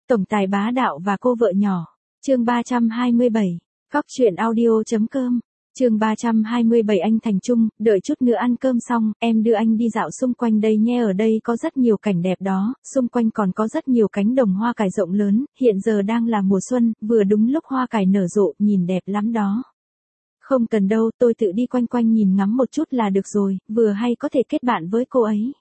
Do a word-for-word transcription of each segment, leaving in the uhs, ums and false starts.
Tổng tài bá đạo và cô vợ nhỏ. Chương ba trăm hai mươi bảy. Cóc truyện audio.com. Chương ba trăm hai mươi bảy. Anh Thành Trung, đợi chút nữa ăn cơm xong, em đưa anh đi dạo xung quanh đây nhé, ở đây có rất nhiều cảnh đẹp đó, xung quanh còn có rất nhiều cánh đồng hoa cải rộng lớn, hiện giờ đang là mùa xuân, vừa đúng lúc hoa cải nở rộ, nhìn đẹp lắm đó. Không cần đâu, tôi tự đi quanh quanh nhìn ngắm một chút là được rồi, vừa hay có thể kết bạn với cô ấy.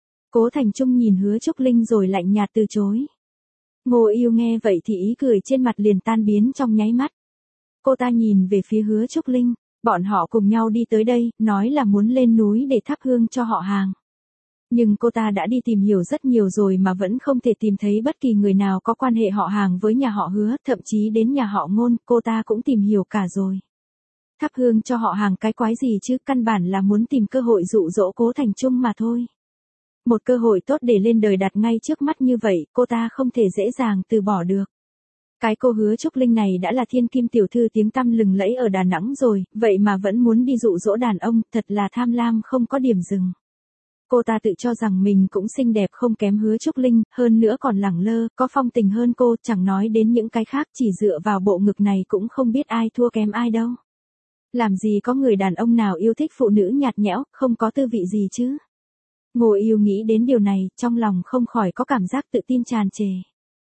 Cố Thành Trung nhìn Hứa Trúc Linh rồi lạnh nhạt từ chối. Ngô Yêu nghe vậy thì ý cười trên mặt liền tan biến trong nháy mắt. Cô ta nhìn về phía Hứa Trúc Linh, bọn họ cùng nhau đi tới đây, nói là muốn lên núi để thắp hương cho họ hàng. Nhưng cô ta đã đi tìm hiểu rất nhiều rồi mà vẫn không thể tìm thấy bất kỳ người nào có quan hệ họ hàng với nhà họ Hứa, thậm chí đến nhà họ Ngôn, cô ta cũng tìm hiểu cả rồi. Thắp hương cho họ hàng cái quái gì chứ, căn bản là muốn tìm cơ hội dụ dỗ Cố Thành Trung mà thôi. Một cơ hội tốt để lên đời đặt ngay trước mắt như vậy, cô ta không thể dễ dàng từ bỏ được. Cái cô Hứa Trúc Linh này đã là thiên kim tiểu thư tiếng tăm lừng lẫy ở Đà Nẵng rồi, vậy mà vẫn muốn đi dụ dỗ đàn ông, thật là tham lam không có điểm dừng. Cô ta tự cho rằng mình cũng xinh đẹp không kém Hứa Trúc Linh, hơn nữa còn lẳng lơ, có phong tình hơn cô, chẳng nói đến những cái khác, chỉ dựa vào bộ ngực này cũng không biết ai thua kém ai đâu. Làm gì có người đàn ông nào yêu thích phụ nữ nhạt nhẽo, không có tư vị gì chứ. Ngô Yêu nghĩ đến điều này, trong lòng không khỏi có cảm giác tự tin tràn trề.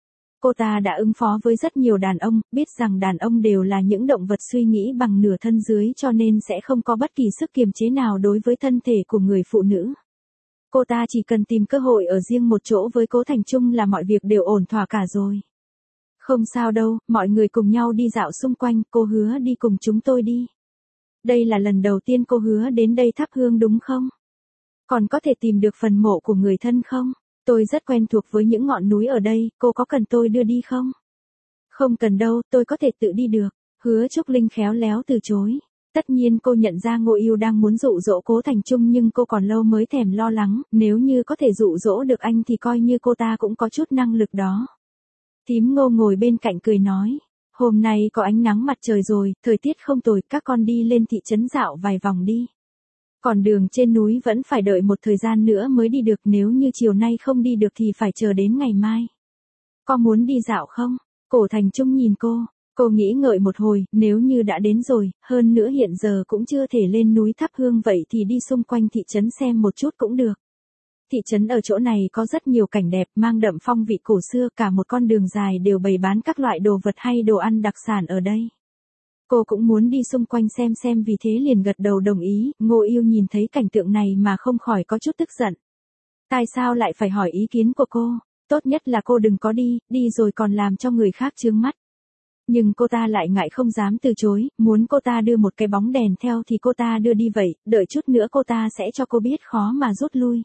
Cô ta đã ứng phó với rất nhiều đàn ông, biết rằng đàn ông đều là những động vật suy nghĩ bằng nửa thân dưới cho nên sẽ không có bất kỳ sức kiềm chế nào đối với thân thể của người phụ nữ. Cô ta chỉ cần tìm cơ hội ở riêng một chỗ với Cố Thành Trung là mọi việc đều ổn thỏa cả rồi. Không sao đâu, mọi người cùng nhau đi dạo xung quanh, cô hứa đi cùng chúng tôi đi. Đây là lần đầu tiên cô hứa đến đây thắp hương đúng không? Còn có thể tìm được phần mộ của người thân không? Tôi rất quen thuộc với những ngọn núi ở đây, cô có cần tôi đưa đi không? Không cần đâu, tôi có thể tự đi được. Hứa Trúc Linh khéo léo từ chối. Tất nhiên cô nhận ra Ngô Yêu đang muốn dụ dỗ Cố Thành Trung nhưng cô còn lâu mới thèm lo lắng, nếu như có thể dụ dỗ được anh thì coi như cô ta cũng có chút năng lực đó. Thím Ngô ngồi bên cạnh cười nói, hôm nay có ánh nắng mặt trời rồi, thời tiết không tồi, các con đi lên thị trấn dạo vài vòng đi. Còn đường trên núi vẫn phải đợi một thời gian nữa mới đi được, nếu như chiều nay không đi được thì phải chờ đến ngày mai. Có muốn đi dạo không? Cố Thành Trung nhìn cô, cô nghĩ ngợi một hồi, nếu như đã đến rồi, hơn nữa hiện giờ cũng chưa thể lên núi thắp hương vậy thì đi xung quanh thị trấn xem một chút cũng được. Thị trấn ở chỗ này có rất nhiều cảnh đẹp, mang đậm phong vị cổ xưa, cả một con đường dài đều bày bán các loại đồ vật hay đồ ăn đặc sản ở đây. Cô cũng muốn đi xung quanh xem xem vì thế liền gật đầu đồng ý. Ngô Yêu nhìn thấy cảnh tượng này mà không khỏi có chút tức giận. Tại sao lại phải hỏi ý kiến của cô? Tốt nhất là cô đừng có đi, đi rồi còn làm cho người khác chướng mắt. Nhưng cô ta lại ngại không dám từ chối, muốn cô ta đưa một cái bóng đèn theo thì cô ta đưa đi vậy, đợi chút nữa cô ta sẽ cho cô biết khó mà rút lui.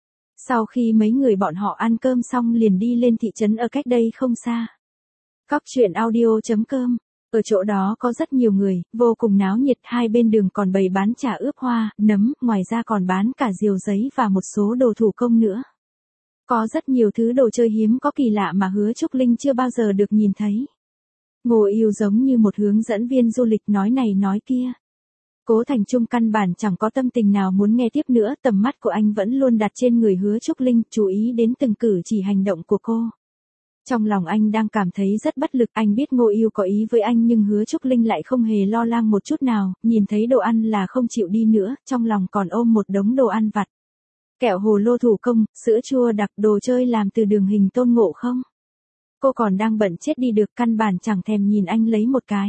Sau khi mấy người bọn họ ăn cơm xong liền đi lên thị trấn ở cách đây không xa. Cóc truyện audio.com. Ở chỗ đó có rất nhiều người, vô cùng náo nhiệt, hai bên đường còn bày bán trà ướp hoa, nấm, ngoài ra còn bán cả diều giấy và một số đồ thủ công nữa. Có rất nhiều thứ đồ chơi hiếm có kỳ lạ mà Hứa Trúc Linh chưa bao giờ được nhìn thấy. Ngô Yêu giống như một hướng dẫn viên du lịch nói này nói kia. Cố Thành Trung căn bản chẳng có tâm tình nào muốn nghe tiếp nữa, tầm mắt của anh vẫn luôn đặt trên người Hứa Trúc Linh, chú ý đến từng cử chỉ hành động của cô. Trong lòng anh đang cảm thấy rất bất lực, anh biết Ngô Yêu có ý với anh nhưng Hứa Trúc Linh lại không hề lo lắng một chút nào, nhìn thấy đồ ăn là không chịu đi nữa, trong lòng còn ôm một đống đồ ăn vặt. Kẹo hồ lô thủ công, sữa chua đặc, đồ chơi làm từ đường hình Tôn Ngộ Không. Cô còn đang bận chết đi được, căn bản chẳng thèm nhìn anh lấy một cái.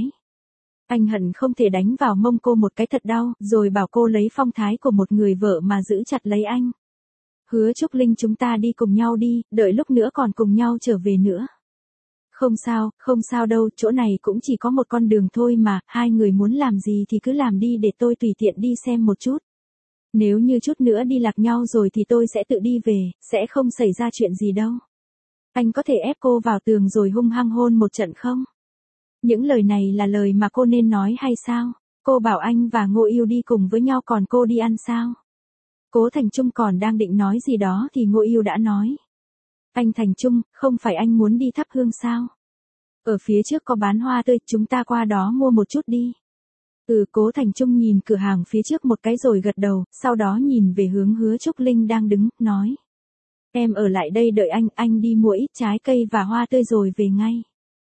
Anh hận không thể đánh vào mông cô một cái thật đau, rồi bảo cô lấy phong thái của một người vợ mà giữ chặt lấy anh. Hứa Trúc Linh, chúng ta đi cùng nhau đi, đợi lúc nữa còn cùng nhau trở về nữa. Không sao, không sao đâu, chỗ này cũng chỉ có một con đường thôi mà, hai người muốn làm gì thì cứ làm đi để tôi tùy tiện đi xem một chút. Nếu như chút nữa đi lạc nhau rồi thì tôi sẽ tự đi về, sẽ không xảy ra chuyện gì đâu. Anh có thể ép cô vào tường rồi hung hăng hôn một trận không? Những lời này là lời mà cô nên nói hay sao? Cô bảo anh và Ngô Yêu đi cùng với nhau còn cô đi ăn sao? Cố Thành Trung còn đang định nói gì đó thì Ngô Yêu đã nói. Anh Thành Trung, không phải anh muốn đi thắp hương sao? Ở phía trước có bán hoa tươi, chúng ta qua đó mua một chút đi. Ừ, Cố Thành Trung nhìn cửa hàng phía trước một cái rồi gật đầu, sau đó nhìn về hướng Hứa Trúc Linh đang đứng, nói. Em ở lại đây đợi anh, anh đi mua ít trái cây và hoa tươi rồi về ngay.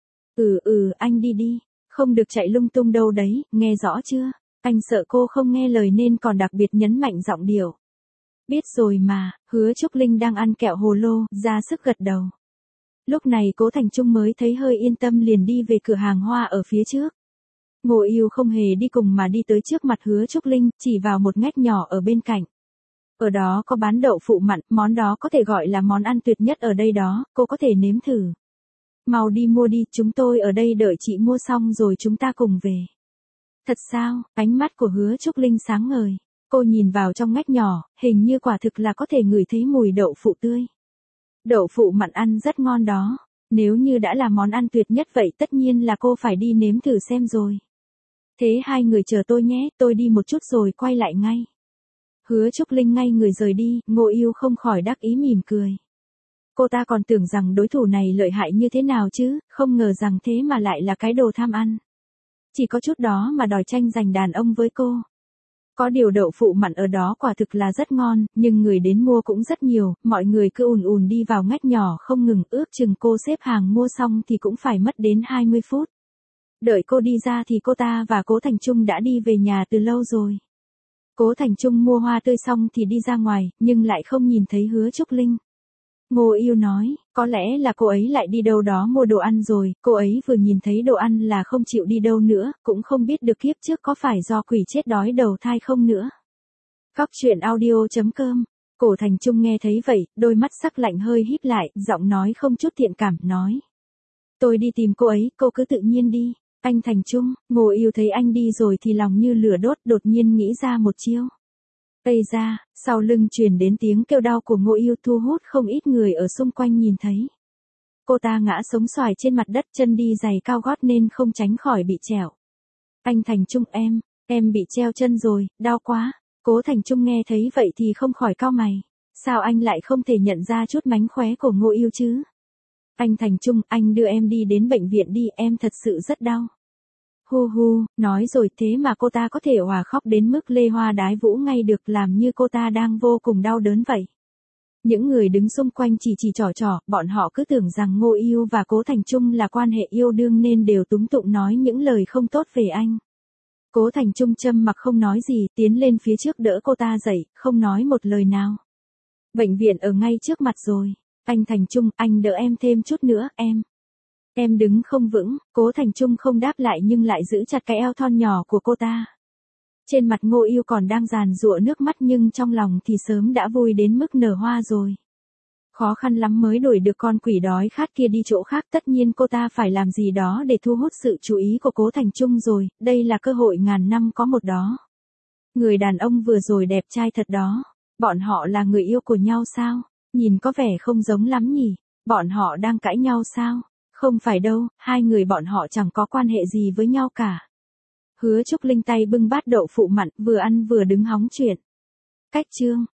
Ừ ừ, anh đi đi, không được chạy lung tung đâu đấy, nghe rõ chưa? Anh sợ cô không nghe lời nên còn đặc biệt nhấn mạnh giọng điệu. Biết rồi mà, Hứa Trúc Linh đang ăn kẹo hồ lô, ra sức gật đầu. Lúc này Cố Thành Trung mới thấy hơi yên tâm liền đi về cửa hàng hoa ở phía trước. Ngô Yêu không hề đi cùng mà đi tới trước mặt Hứa Trúc Linh, chỉ vào một ngách nhỏ ở bên cạnh. Ở đó có bán đậu phụ mặn, món đó có thể gọi là món ăn tuyệt nhất ở đây đó, cô có thể nếm thử. Mau đi mua đi, chúng tôi ở đây đợi chị mua xong rồi chúng ta cùng về. Thật sao? Ánh mắt của Hứa Trúc Linh sáng ngời. Cô nhìn vào trong ngách nhỏ, hình như quả thực là có thể ngửi thấy mùi đậu phụ tươi. Đậu phụ mặn ăn rất ngon đó. Nếu như đã là món ăn tuyệt nhất vậy tất nhiên là cô phải đi nếm thử xem rồi. Thế hai người chờ tôi nhé, tôi đi một chút rồi quay lại ngay. Hứa Trúc Linh ngay người rời đi, Ngô Yêu không khỏi đắc ý mỉm cười. Cô ta còn tưởng rằng đối thủ này lợi hại như thế nào chứ, không ngờ rằng thế mà lại là cái đồ tham ăn. Chỉ có chút đó mà đòi tranh giành đàn ông với cô. Có điều đậu phụ mặn ở đó quả thực là rất ngon, nhưng người đến mua cũng rất nhiều, mọi người cứ ùn ùn đi vào ngách nhỏ không ngừng, ước chừng cô xếp hàng mua xong thì cũng phải mất đến hai mươi phút. Đợi cô đi ra thì cô ta và Cố Thành Trung đã đi về nhà từ lâu rồi. Cố Thành Trung mua hoa tươi xong thì đi ra ngoài, nhưng lại không nhìn thấy Hứa Trúc Linh. Ngô Yêu nói, có lẽ là cô ấy lại đi đâu đó mua đồ ăn rồi, cô ấy vừa nhìn thấy đồ ăn là không chịu đi đâu nữa, cũng không biết được kiếp trước có phải do quỷ chết đói đầu thai không nữa. Góc truyện audio chấm com. Cố Thành Trung nghe thấy vậy, đôi mắt sắc lạnh hơi híp lại, giọng nói không chút thiện cảm, nói. Tôi đi tìm cô ấy, cô cứ tự nhiên đi. Anh Thành Trung, Ngô Yêu thấy anh đi rồi thì lòng như lửa đốt, đột nhiên nghĩ ra một chiêu. Ây ra, sau lưng truyền đến tiếng kêu đau của Ngô Yêu thu hút không ít người ở xung quanh nhìn thấy. Cô ta ngã sống xoài trên mặt đất, chân đi giày cao gót nên không tránh khỏi bị trẹo. Anh Thành Trung em, em bị treo chân rồi, đau quá. Cố Thành Trung nghe thấy vậy thì không khỏi cau mày. Sao anh lại không thể nhận ra chút mánh khóe của Ngô Yêu chứ? Anh Thành Trung, anh đưa em đi đến bệnh viện đi, em thật sự rất đau. Hu hu, nói rồi thế mà cô ta có thể òa khóc đến mức lê hoa đái vũ ngay được, làm như cô ta đang vô cùng đau đớn vậy. Những người đứng xung quanh chỉ chỉ trò trò, bọn họ cứ tưởng rằng Ngô Yêu và Cố Thành Trung là quan hệ yêu đương nên đều túm tụng nói những lời không tốt về anh. Cố Thành Trung châm mặc không nói gì, tiến lên phía trước đỡ cô ta dậy, không nói một lời nào. Bệnh viện ở ngay trước mặt rồi. Anh Thành Trung, anh đỡ em thêm chút nữa, em. Em đứng không vững, Cố Thành Trung không đáp lại nhưng lại giữ chặt cái eo thon nhỏ của cô ta. Trên mặt Ngô Yêu còn đang giàn giụa nước mắt nhưng trong lòng thì sớm đã vui đến mức nở hoa rồi. Khó khăn lắm mới đuổi được con quỷ đói khát kia đi chỗ khác, tất nhiên cô ta phải làm gì đó để thu hút sự chú ý của Cố Thành Trung rồi, đây là cơ hội ngàn năm có một đó. Người đàn ông vừa rồi đẹp trai thật đó, bọn họ là người yêu của nhau sao? Nhìn có vẻ không giống lắm nhỉ, bọn họ đang cãi nhau sao? Không phải đâu, hai người bọn họ chẳng có quan hệ gì với nhau cả. Hứa Trúc Linh tay bưng bát đậu phụ mặn, vừa ăn vừa đứng hóng chuyện. Cách chương.